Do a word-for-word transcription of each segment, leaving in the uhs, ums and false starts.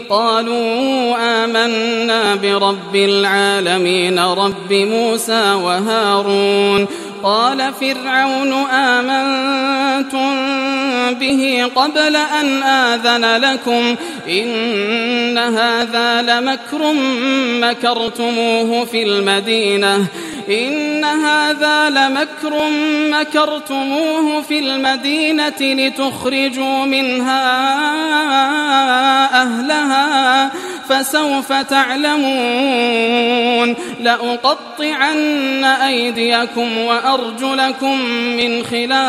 قالوا آمنا برب العالمين رب موسى وهارون. قال فرعون آمنتم به قبل أن آذن لكم إن هذا لمكر مكرتموه في المدينة إن هذا لمكر مكرتموه في المدينة لتخرجوا منها أهلها فسوف تعلمون. لأقطعن أيديكم وأرجلكم من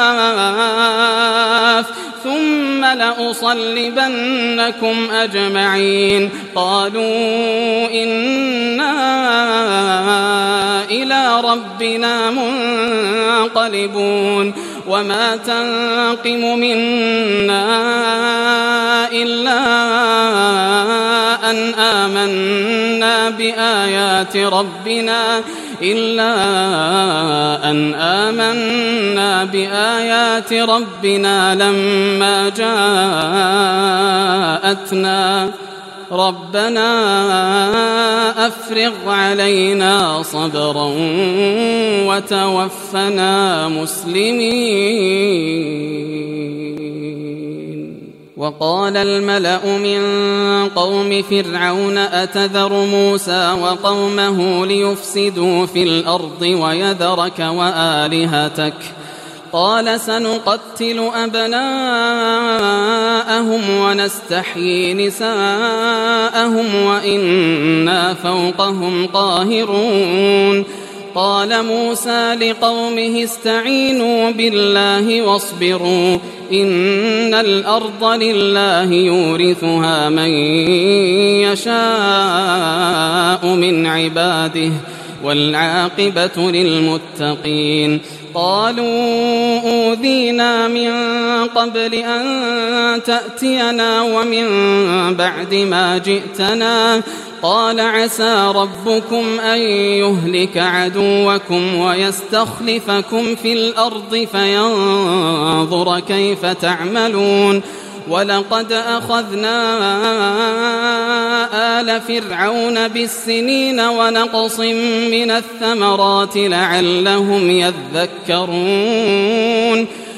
خلاف ثم لأصلبنكم أجمعين. قالوا إنا إلى ربنا منقلبون. وما تنقم منا إلا أن آمنا بآيات ربنا إلا أن آمنا بآيات ربنا لما جاءتنا ربنا أفرغ علينا صبرا وتوفنا مسلمين. وقال الملأ من قوم فرعون أتذر موسى وقومه ليفسدوا في الأرض ويذرك وآلهتك قال سنقتل أبناءهم ونستحيي نساءهم وإنا فوقهم قاهرون. قال موسى لقومه استعينوا بالله واصبروا إن الأرض لله يورثها من يشاء من عباده والعاقبة للمتقين. قالوا أوذينا من قبل أن تأتينا ومن بعد ما جئتنا قال عسى ربكم أن يهلك عدوكم ويستخلفكم في الأرض فينظر كيف تعملون. ولقد أخذنا آل فرعون بالسنين ونقص من الثمرات لعلهم يذكرون.